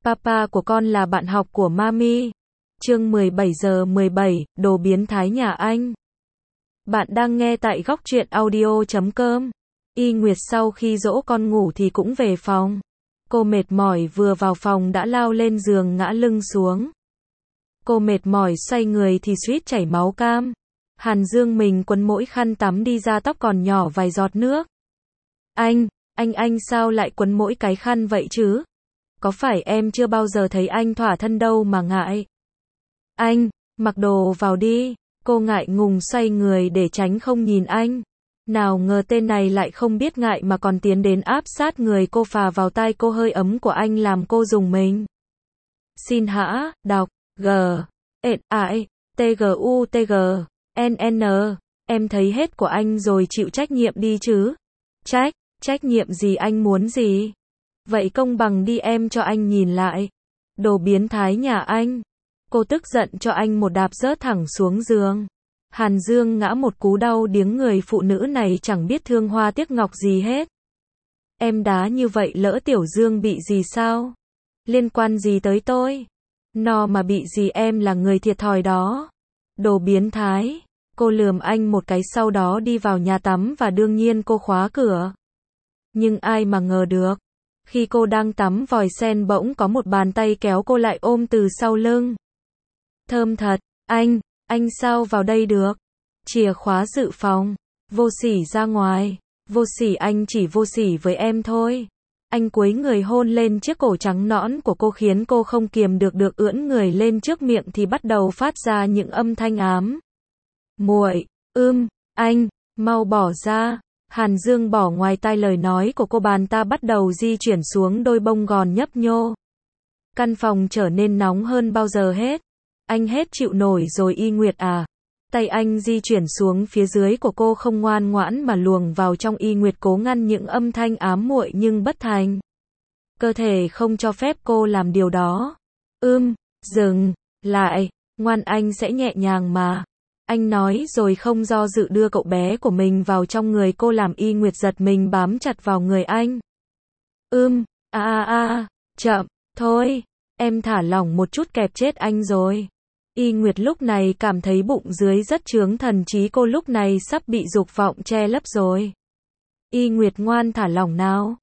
Papa của con là bạn học của Mami. Chương 17:17, đồ biến thái nhà anh. Bạn đang nghe tại góc truyện audio.com. Y Nguyệt sau khi dỗ con ngủ thì cũng về phòng. Cô mệt mỏi vừa vào phòng đã lao lên giường ngã lưng xuống. Cô mệt mỏi xoay người thì suýt chảy máu cam. Hàn Dương mình quấn mỗi khăn tắm đi ra tóc còn nhỏ vài giọt nước. Anh sao lại quấn mỗi cái khăn vậy chứ? Có phải em chưa bao giờ thấy anh thỏa thân đâu mà ngại? Anh, mặc đồ vào đi. Cô ngại ngùng xoay người để tránh không nhìn anh. Nào ngờ tên này lại không biết ngại mà còn tiến đến áp sát người cô, phà vào tai cô hơi ấm của anh làm cô rùng mình. Xin hả, đọc, G, I, T G U T G, N N, em thấy hết của anh rồi chịu trách nhiệm đi chứ. Trách nhiệm gì, anh muốn gì? Vậy công bằng đi, em cho anh nhìn lại. Đồ biến thái nhà anh. Cô tức giận cho anh một đạp rớt thẳng xuống giường. Hàn Dương ngã một cú đau điếng, người phụ nữ này chẳng biết thương hoa tiếc ngọc gì hết. Em đá như vậy lỡ Tiểu Dương bị gì sao? Liên quan gì tới tôi? Nó mà bị gì em là người thiệt thòi đó. Đồ biến thái. Cô lườm anh một cái sau đó đi vào nhà tắm và đương nhiên cô khóa cửa. Nhưng ai mà ngờ được. Khi cô đang tắm vòi sen bỗng có một bàn tay kéo cô lại ôm từ sau lưng. Thơm thật, anh sao vào đây được? Chìa khóa dự phòng. Vô sỉ ra ngoài. Vô sỉ, anh chỉ vô sỉ với em thôi. Anh cúi người hôn lên chiếc cổ trắng nõn của cô khiến cô không kiềm được ưỡn người lên, trước miệng thì bắt đầu phát ra những âm thanh ám muội. Anh, mau bỏ ra. Hàn Dương bỏ ngoài tai lời nói của cô, bàn ta bắt đầu di chuyển xuống đôi bông gòn nhấp nhô. Căn phòng trở nên nóng hơn bao giờ hết. Anh hết chịu nổi rồi Y Nguyệt à. Tay anh di chuyển xuống phía dưới của cô, không ngoan ngoãn mà luồng vào trong. Y Nguyệt cố ngăn những âm thanh ám muội nhưng bất thành. Cơ thể không cho phép cô làm điều đó. Dừng lại, ngoan, anh sẽ nhẹ nhàng mà. Anh nói rồi không do dự đưa cậu bé của mình vào trong người cô, làm Y Nguyệt giật mình bám chặt vào người anh. Chậm, thôi, em thả lỏng một chút kẹp chết anh rồi. Y Nguyệt lúc này cảm thấy bụng dưới rất chướng, thần trí cô lúc này sắp bị dục vọng che lấp rồi. Y Nguyệt ngoan, thả lỏng nào.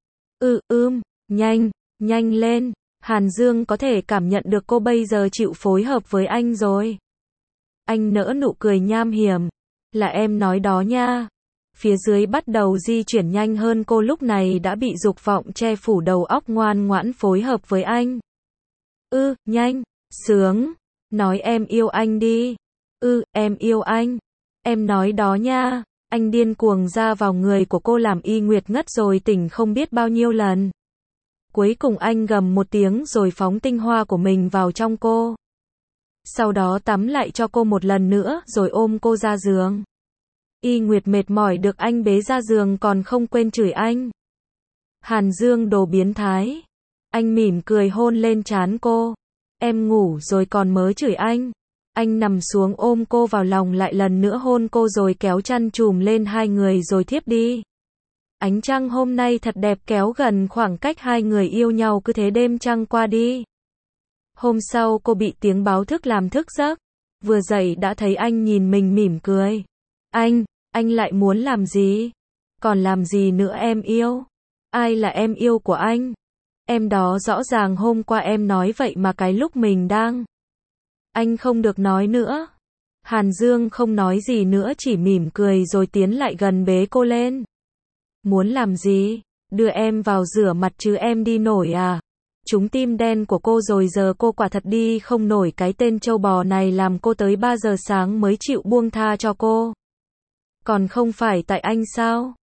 Nhanh lên. Hàn Dương có thể cảm nhận được cô bây giờ chịu phối hợp với anh rồi. Anh nở nụ cười nham hiểm. Là em nói đó nha. Phía dưới bắt đầu di chuyển nhanh hơn, cô lúc này đã bị dục vọng che phủ đầu óc, ngoan ngoãn phối hợp với anh. Nhanh, sướng. Nói em yêu anh đi. Em yêu anh. Em nói đó nha. Anh điên cuồng ra vào người của cô làm Y Nguyệt ngất rồi tỉnh không biết bao nhiêu lần. Cuối cùng anh gầm một tiếng rồi phóng tinh hoa của mình vào trong cô. Sau đó tắm lại cho cô một lần nữa rồi ôm cô ra giường. Y Nguyệt mệt mỏi được anh bế ra giường còn không quên chửi anh. Hàn Dương, đồ biến thái. Anh mỉm cười hôn lên trán cô. Em ngủ rồi còn mớ chửi anh. Anh nằm xuống ôm cô vào lòng, lại lần nữa hôn cô rồi kéo chăn trùm lên hai người rồi thiếp đi. Ánh trăng hôm nay thật đẹp, kéo gần khoảng cách hai người yêu nhau, cứ thế đêm trăng qua đi. Hôm sau cô bị tiếng báo thức làm thức giấc. Vừa dậy đã thấy anh nhìn mình mỉm cười. Anh lại muốn làm gì? Còn làm gì nữa em yêu? Ai là em yêu của anh? Em đó, rõ ràng hôm qua em nói vậy mà cái lúc mình đang. Anh không được nói nữa. Hàn Dương không nói gì nữa, chỉ mỉm cười rồi tiến lại gần bế cô lên. Muốn làm gì? Đưa em vào rửa mặt chứ em đi nổi à? Trúng tim đen của cô rồi, giờ cô quả thật đi không nổi. Cái tên trâu bò này làm cô tới 3 giờ sáng mới chịu buông tha cho cô. Còn không phải tại anh sao?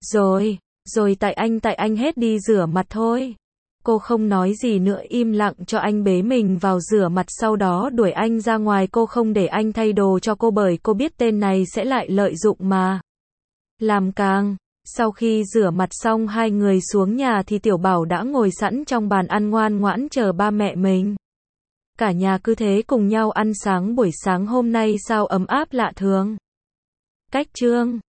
Rồi tại anh hết, đi rửa mặt thôi. Cô không nói gì nữa, im lặng cho anh bế mình vào rửa mặt, sau đó đuổi anh ra ngoài. Cô không để anh thay đồ cho cô bởi cô biết tên này sẽ lại lợi dụng mà làm càng. Sau khi rửa mặt xong hai người xuống nhà thì Tiểu Bảo đã ngồi sẵn trong bàn ăn ngoan ngoãn chờ ba mẹ mình. Cả nhà cứ thế cùng nhau ăn sáng buổi sáng hôm nay sao ấm áp lạ thường. Cách chương